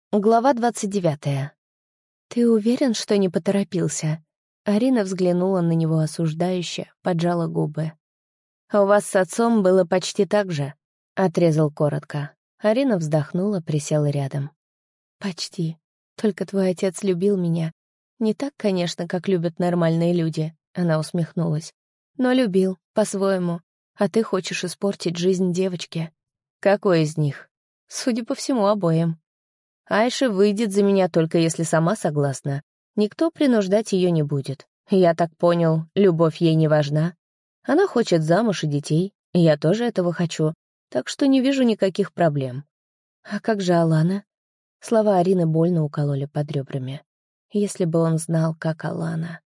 Глава 29. «Ты уверен, что не поторопился?» Арина взглянула на него осуждающе, поджала губы. «У вас с отцом было почти так же», — отрезал коротко. Арина вздохнула, присела рядом. «Почти. Только твой отец любил меня. Не так, конечно, как любят нормальные люди», — она усмехнулась. «Но любил, по-своему. А ты хочешь испортить жизнь девочки». «Какой из них?» «Судя по всему, обоим». Айша выйдет за меня только если сама согласна. Никто принуждать ее не будет. Я так понял, любовь ей не важна. Она хочет замуж и детей, и я тоже этого хочу, так что не вижу никаких проблем. А как же Алана? Слова Арины больно укололи под ребрами. Если бы он знал, как Алана.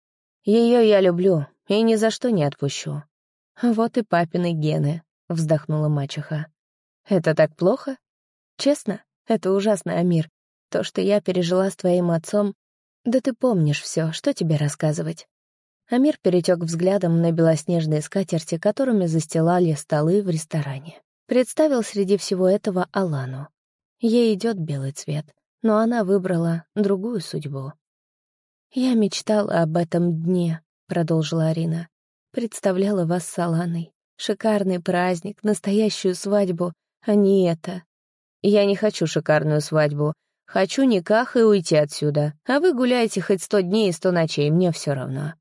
Ее я люблю и ни за что не отпущу. Вот и папины гены, вздохнула мачеха. Это так плохо? Честно? Это ужасно, Амир. То, что я пережила с твоим отцом... Да ты помнишь все, что тебе рассказывать?» Амир перетек взглядом на белоснежные скатерти, которыми застилали столы в ресторане. Представил среди всего этого Алану. Ей идет белый цвет, но она выбрала другую судьбу. «Я мечтала об этом дне», — продолжила Арина. «Представляла вас с Аланой. Шикарный праздник, настоящую свадьбу, а не это». «Я не хочу шикарную свадьбу. Хочу никах и уйти отсюда. А вы гуляйте хоть 100 дней и 100 ночей, мне все равно».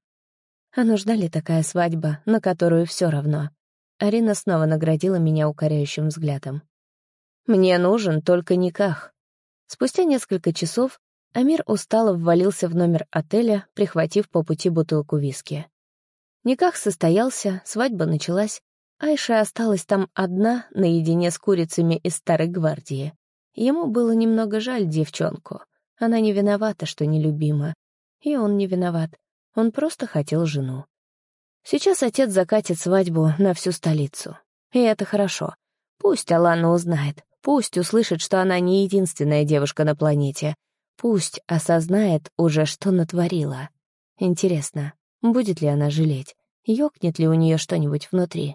А нужна ли такая свадьба, на которую все равно? Арина снова наградила меня укоряющим взглядом. «Мне нужен только никах». Спустя несколько часов Амир устало ввалился в номер отеля, прихватив по пути бутылку виски. Никах состоялся, свадьба началась. Айша осталась там одна, наедине с курицами из Старой гвардии. Ему было немного жаль девчонку. Она не виновата, что нелюбима. И он не виноват. Он просто хотел жену. Сейчас отец закатит свадьбу на всю столицу. И это хорошо. Пусть Алана узнает. Пусть услышит, что она не единственная девушка на планете. Пусть осознает уже, что натворила. Интересно, будет ли она жалеть? Ёкнет ли у нее что-нибудь внутри?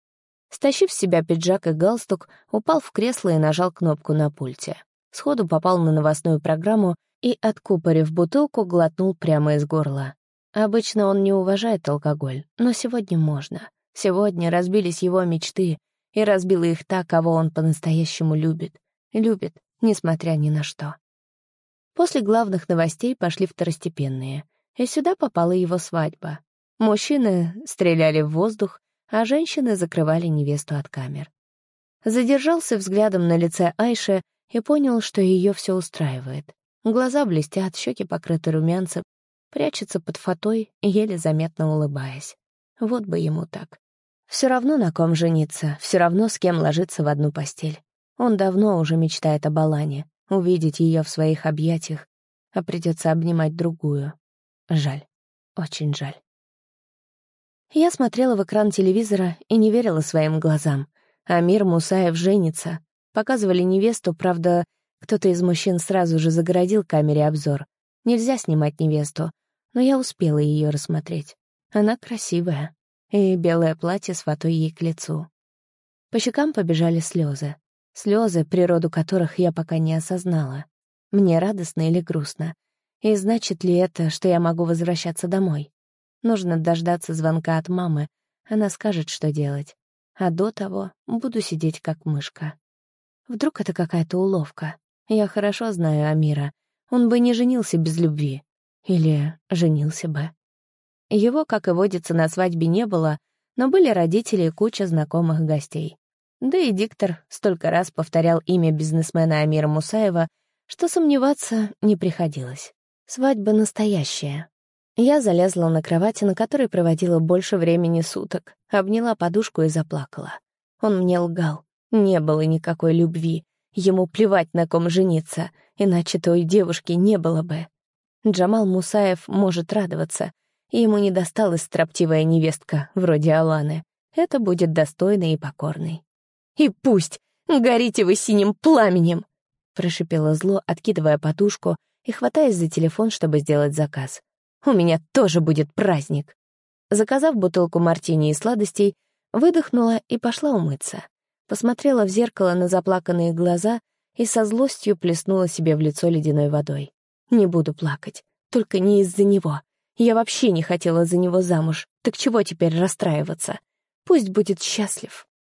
Стащив с себя пиджак и галстук, упал в кресло и нажал кнопку на пульте. Сходу попал на новостную программу и, откупорив бутылку, глотнул прямо из горла. Обычно он не уважает алкоголь, но сегодня можно. Сегодня разбились его мечты, и разбила их та, кого он по-настоящему любит. Любит, несмотря ни на что. После главных новостей пошли второстепенные, и сюда попала его свадьба. Мужчины стреляли в воздух, а женщины закрывали невесту от камер. Задержался взглядом на лице Айши и понял, что ее все устраивает. Глаза блестят, щеки покрыты румянцем, прячется под фатой, еле заметно улыбаясь. Вот бы ему так. Все равно на ком жениться, все равно с кем ложиться в одну постель. Он давно уже мечтает об Алане, увидеть ее в своих объятиях, а придется обнимать другую. Жаль, очень жаль. Я смотрела в экран телевизора и не верила своим глазам. Амир Мусаев женится. Показывали невесту, правда, кто-то из мужчин сразу же загородил камере обзор. Нельзя снимать невесту, но я успела ее рассмотреть. Она красивая, и белое платье с фатой ей к лицу. По щекам побежали слезы. Слезы, природу которых я пока не осознала. Мне радостно или грустно? И значит ли это, что я могу возвращаться домой? Нужно дождаться звонка от мамы, она скажет, что делать. А до того буду сидеть как мышка. Вдруг это какая-то уловка? Я хорошо знаю Амира. Он бы не женился без любви. Или женился бы. Его, как и водится, на свадьбе не было, но были родители и куча знакомых гостей. Да и диктор столько раз повторял имя бизнесмена Амира Мусаева, что сомневаться не приходилось. Свадьба настоящая. Я залезла на кровати, на которой проводила больше времени суток, обняла подушку и заплакала. Он мне лгал. Не было никакой любви. Ему плевать, на ком жениться, иначе той девушки не было бы. Джамал Мусаев может радоваться. Ему не досталась строптивая невестка, вроде Аланы. Это будет достойной и покорной. «И пусть! Горите вы синим пламенем!» прошипела зло, откидывая подушку и хватаясь за телефон, чтобы сделать заказ. «У меня тоже будет праздник!» Заказав бутылку мартини и сладостей, выдохнула и пошла умыться. Посмотрела в зеркало на заплаканные глаза и со злостью плеснула себе в лицо ледяной водой. «Не буду плакать. Только не из-за него. Я вообще не хотела за него замуж. Так чего теперь расстраиваться? Пусть будет счастлив».